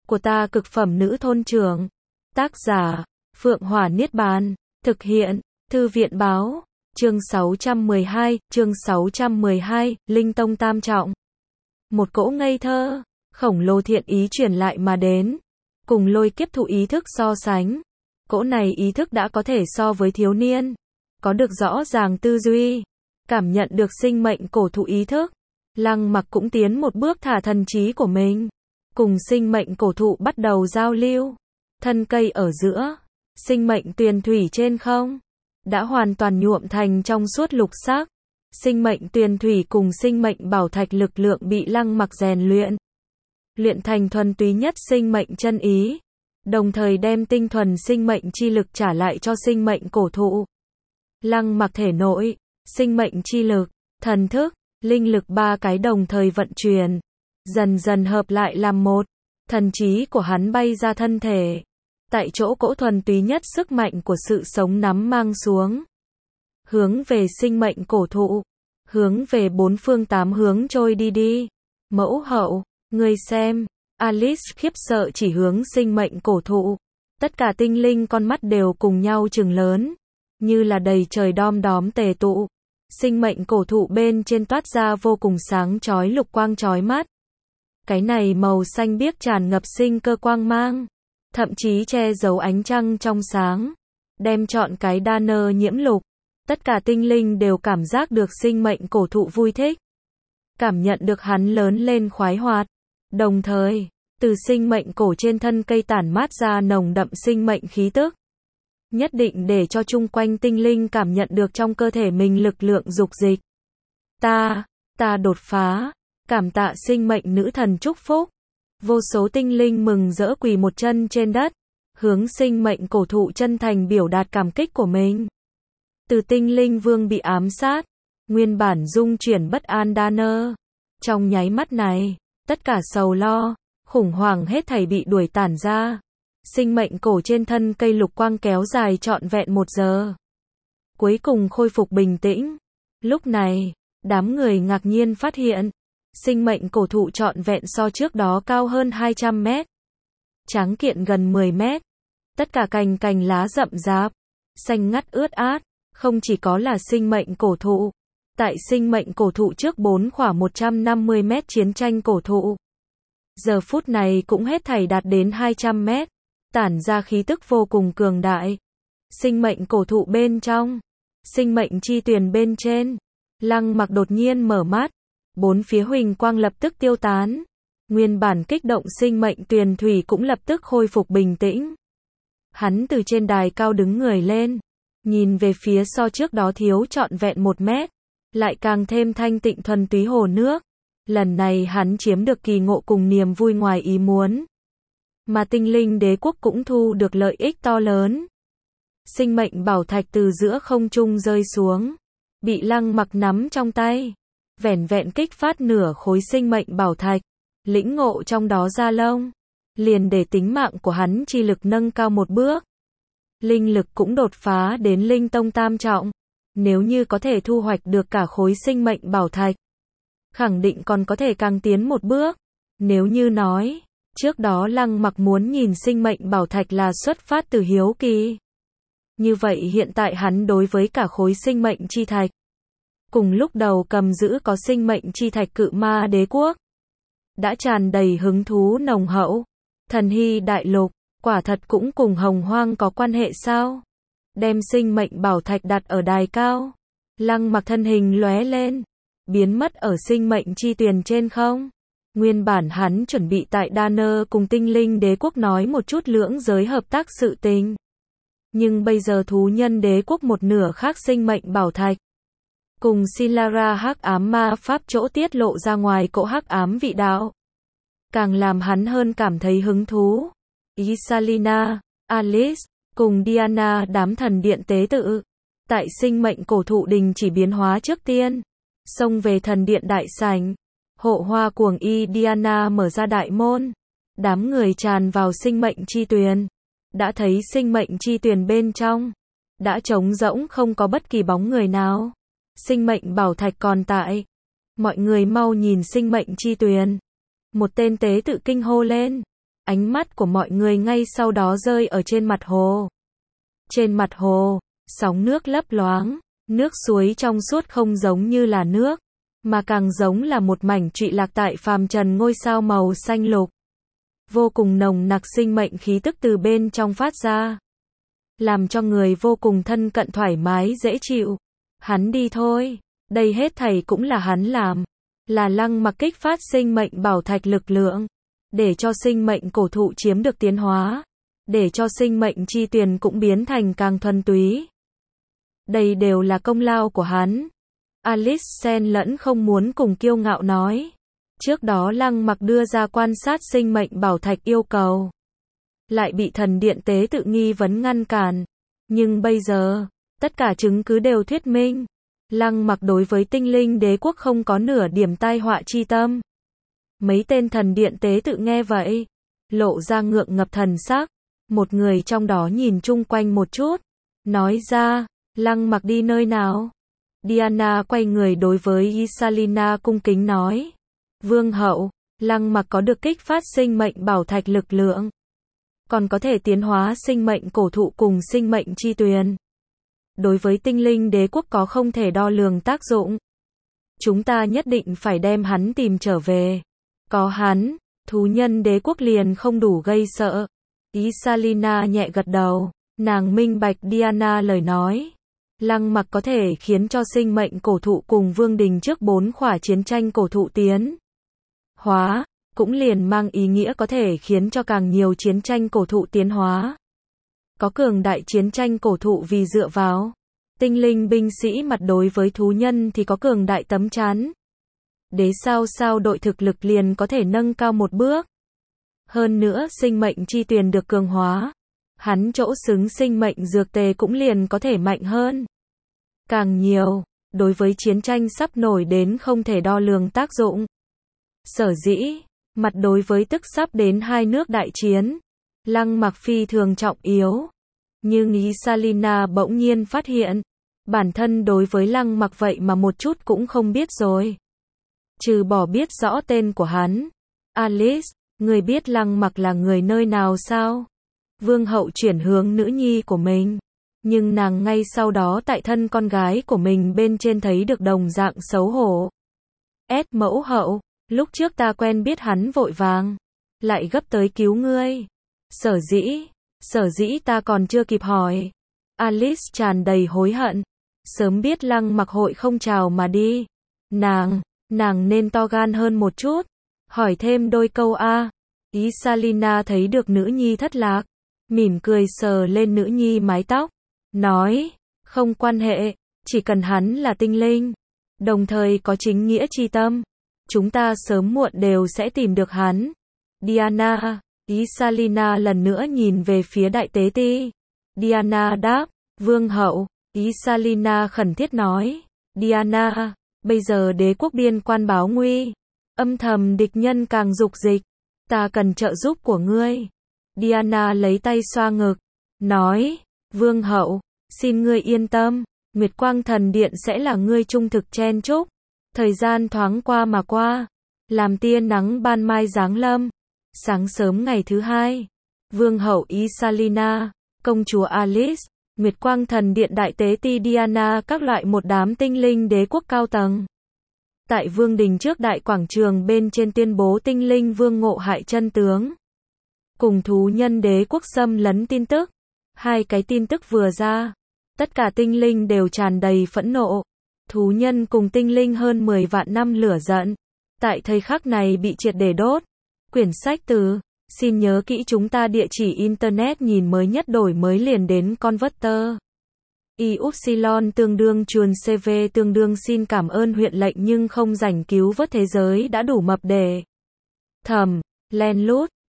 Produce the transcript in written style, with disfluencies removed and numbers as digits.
của ta cực phẩm nữ thôn trưởng. Tác giả, Phượng Hỏa Niết Bàn. Thực hiện, Thư viện Báo. Chương 612, Linh Tông Tam Trọng. Một cỗ ngây thơ, khổng lồ thiện ý truyền lại mà đến, cùng lôi kiếp thụ ý thức so sánh. Cỗ này ý thức đã có thể so với thiếu niên, có được rõ ràng tư duy, cảm nhận được sinh mệnh cổ thụ ý thức. Lăng Mặc cũng tiến một bước thả thần trí của mình, cùng sinh mệnh cổ thụ bắt đầu giao lưu. Thân cây ở giữa, sinh mệnh tuyền thủy trên không, đã hoàn toàn nhuộm thành trong suốt lục sắc. Sinh mệnh tuyền thủy cùng sinh mệnh bảo thạch lực lượng bị Lăng Mặc rèn luyện thành thuần túy nhất sinh mệnh chân ý, đồng thời đem tinh thuần sinh mệnh chi lực trả lại cho sinh mệnh cổ thụ. Lăng Mặc thể nội, sinh mệnh chi lực, thần thức, linh lực ba cái đồng thời vận chuyển, dần dần hợp lại làm một. Thần trí của hắn bay ra thân thể, tại chỗ cỗ thuần túy nhất sức mạnh của sự sống nắm mang xuống, hướng về sinh mệnh cổ thụ, hướng về bốn phương tám hướng trôi đi. Mẫu hậu, ngươi xem. Alice khiếp sợ chỉ hướng sinh mệnh cổ thụ. Tất cả tinh linh con mắt đều cùng nhau trừng lớn, như là đầy trời đom đóm tề tụ. Sinh mệnh cổ thụ bên trên toát ra vô cùng sáng chói lục quang chói mắt. Cái này màu xanh biếc tràn ngập sinh cơ quang mang, thậm chí che giấu ánh trăng trong sáng, đem trọn cái đa nơ nhiễm lục. Tất cả tinh linh đều cảm giác được sinh mệnh cổ thụ vui thích, cảm nhận được hắn lớn lên khoái hoạt. Đồng thời, từ sinh mệnh cổ trên thân cây tản mát ra nồng đậm sinh mệnh khí tức, nhất định để cho chung quanh tinh linh cảm nhận được trong cơ thể mình lực lượng dục dịch. Ta đột phá, cảm tạ sinh mệnh nữ thần chúc phúc. Vô số tinh linh mừng rỡ quỳ một chân trên đất, hướng sinh mệnh cổ thụ chân thành biểu đạt cảm kích của mình. Từ tinh linh vương bị ám sát, nguyên bản dung chuyển bất an đa nơ, trong nháy mắt này, tất cả sầu lo, khủng hoảng hết thảy bị đuổi tản ra. Sinh mệnh cổ trên thân cây lục quang kéo dài trọn vẹn 1 giờ, cuối cùng khôi phục bình tĩnh. Lúc này, đám người ngạc nhiên phát hiện, sinh mệnh cổ thụ trọn vẹn so trước đó cao hơn 200 mét, tráng kiện gần 10 mét. Tất cả cành lá rậm rạp, xanh ngắt ướt át. Không chỉ có là sinh mệnh cổ thụ, tại sinh mệnh cổ thụ trước 4 khoảng 150 mét chiến tranh cổ thụ, giờ phút này cũng hết thảy đạt đến 200 mét, tản ra khí tức vô cùng cường đại. Sinh mệnh cổ thụ bên trong, sinh mệnh chi tuyền bên trên, Lăng Mặc đột nhiên mở mắt, bốn phía huỳnh quang lập tức tiêu tán, nguyên bản kích động sinh mệnh tuyền thủy cũng lập tức khôi phục bình tĩnh. Hắn từ trên đài cao đứng người lên, nhìn về phía so trước đó thiếu trọn vẹn 1 mét, lại càng thêm thanh tịnh thuần túy hồ nước. Lần này hắn chiếm được kỳ ngộ cùng niềm vui ngoài ý muốn, mà tinh linh đế quốc cũng thu được lợi ích to lớn. Sinh mệnh bảo thạch từ giữa không trung rơi xuống, bị Lăng Mặc nắm trong tay, vẻn vẹn kích phát nửa khối sinh mệnh bảo thạch, lĩnh ngộ trong đó ra lông, liền để tính mạng của hắn chi lực nâng cao một bước. Linh lực cũng đột phá đến Linh Tông Tam Trọng. Nếu như có thể thu hoạch được cả khối sinh mệnh bảo thạch, khẳng định còn có thể càng tiến một bước. Nếu như nói, trước đó Lăng Mặc muốn nhìn sinh mệnh bảo thạch là xuất phát từ hiếu kỳ, như vậy hiện tại hắn đối với cả khối sinh mệnh chi thạch, cùng lúc đầu cầm giữ có sinh mệnh chi thạch cự ma đế quốc, đã tràn đầy hứng thú nồng hậu. Thần Hy đại lục, quả thật cũng cùng Hồng Hoang có quan hệ sao? Đem sinh mệnh bảo thạch đặt ở đài cao, Lăng Mặc thân hình lóe lên, biến mất ở sinh mệnh chi tuyền trên không. Nguyên bản hắn chuẩn bị tại Đa Nơ cùng tinh linh đế quốc nói một chút lưỡng giới hợp tác sự tình, nhưng bây giờ thú nhân đế quốc một nửa khác sinh mệnh bảo thạch, cùng Sinlara hắc ám ma pháp chỗ tiết lộ ra ngoài cỗ hắc ám vị đạo, càng làm hắn hơn cảm thấy hứng thú. Isalina, Alice, cùng Diana đám thần điện tế tự, tại sinh mệnh cổ thụ đình chỉ biến hóa trước tiên, xông về thần điện đại sảnh. Hộ hoa cuồng y Diana mở ra đại môn, đám người tràn vào sinh mệnh chi tuyền, đã thấy sinh mệnh chi tuyền bên trong, đã trống rỗng không có bất kỳ bóng người nào. Sinh mệnh bảo thạch còn tại. Mọi người mau nhìn sinh mệnh chi tuyền. Một tên tế tự kinh hô lên. Ánh mắt của mọi người ngay sau đó rơi ở trên mặt hồ. Trên mặt hồ, sóng nước lấp loáng, nước suối trong suốt không giống như là nước, mà càng giống là một mảnh trụy lạc tại phàm trần ngôi sao màu xanh lục. Vô cùng nồng nặc sinh mệnh khí tức từ bên trong phát ra, làm cho người vô cùng thân cận thoải mái dễ chịu. Hắn đi thôi, đây hết thảy cũng là hắn làm, là Lăng Mặc kích phát sinh mệnh bảo thạch lực lượng, để cho sinh mệnh cổ thụ chiếm được tiến hóa, để cho sinh mệnh chi tuyền cũng biến thành càng thuần túy. Đây đều là công lao của hắn. Alice xen lẫn không muốn cùng kiêu ngạo nói. Trước đó Lăng Mặc đưa ra quan sát sinh mệnh bảo thạch yêu cầu, lại bị thần điện tế tự nghi vấn ngăn cản. Nhưng bây giờ, tất cả chứng cứ đều thuyết minh, Lăng Mặc đối với tinh linh đế quốc không có nửa điểm tai họa chi tâm. Mấy tên thần điện tế tự nghe vậy, lộ ra ngượng ngập thần sắc. Một người trong đó nhìn chung quanh một chút, nói ra, Lăng Mặc đi nơi nào? Diana quay người đối với Isalina cung kính nói, Vương hậu, Lăng Mặc có được kích phát sinh mệnh bảo thạch lực lượng, còn có thể tiến hóa sinh mệnh cổ thụ cùng sinh mệnh chi tuyền. Đối với tinh linh đế quốc có không thể đo lường tác dụng. Chúng ta nhất định phải đem hắn tìm trở về. Có hắn, thú nhân đế quốc liền không đủ gây sợ. Isalina nhẹ gật đầu, nàng minh bạch Diana lời nói. Lăng Mặc có thể khiến cho sinh mệnh cổ thụ cùng vương đình trước 4 khỏa chiến tranh cổ thụ tiến hóa, cũng liền mang ý nghĩa có thể khiến cho càng nhiều chiến tranh cổ thụ tiến hóa. Có cường đại chiến tranh cổ thụ vì dựa vào tinh linh binh sĩ mặt đối với thú nhân thì có cường đại tấm chắn. Đế sao đội thực lực liền có thể nâng cao một bước. Hơn nữa sinh mệnh chi tuyền được cường hóa, hắn chỗ xứng sinh mệnh dược tề cũng liền có thể mạnh hơn. Càng nhiều, đối với chiến tranh sắp nổi đến không thể đo lường tác dụng. Sở dĩ, mặt đối với tức sắp đến hai nước đại chiến, Lăng Mặc phi thường trọng yếu. Nhưng Isalina bỗng nhiên phát hiện, bản thân đối với Lăng Mặc vậy mà một chút cũng không biết rồi. Trừ bỏ biết rõ tên của hắn. Alice, người biết Lăng Mặc là người nơi nào sao? Vương hậu chuyển hướng nữ nhi của mình. Nhưng nàng ngay sau đó tại thân con gái của mình bên trên thấy được đồng dạng xấu hổ. Mẫu hậu, lúc trước ta quen biết hắn vội vàng, lại gấp tới cứu ngươi. Sở dĩ ta còn chưa kịp hỏi. Alice tràn đầy hối hận. Sớm biết Lăng Mặc hội không chào mà đi. Nàng nên to gan hơn một chút. Hỏi thêm đôi câu a. Isalina thấy được nữ nhi thất lạc, mỉm cười sờ lên nữ nhi mái tóc, nói, không quan hệ, chỉ cần hắn là tinh linh, đồng thời có chính nghĩa chi tâm, chúng ta sớm muộn đều sẽ tìm được hắn. Diana, Isalina lần nữa nhìn về phía đại tế ti. Diana đáp, vương hậu. Isalina khẩn thiết nói, Diana, bây giờ đế quốc biên quan báo nguy, âm thầm địch nhân càng dục dịch, ta cần trợ giúp của ngươi. Diana lấy tay xoa ngực, nói, vương hậu, xin ngươi yên tâm, Nguyệt Quang Thần Điện sẽ là ngươi trung thực chen chúc. Thời gian thoáng qua mà qua, làm tia nắng ban mai giáng lâm. Sáng sớm ngày thứ hai, vương hậu Isalina, công chúa Alice, Nguyệt Quang Thần Điện đại tế ti Diana các loại một đám tinh linh đế quốc cao tầng. Tại vương đình trước đại quảng trường bên trên tuyên bố tinh linh vương ngộ hại chân tướng. Cùng thú nhân đế quốc xâm lấn tin tức. Hai cái tin tức vừa ra, tất cả tinh linh đều tràn đầy phẫn nộ. Thú nhân cùng tinh linh hơn 10 vạn năm lửa giận, tại thời khắc này bị triệt để đốt. Quyển sách từ, xin nhớ kỹ chúng ta địa chỉ internet nhìn mới nhất đổi mới liền đến Converter. Y-upsilon tương đương chuồn CV tương đương xin cảm ơn huyện lệnh nhưng không rảnh cứu vớt thế giới đã đủ mập để thầm, len lút.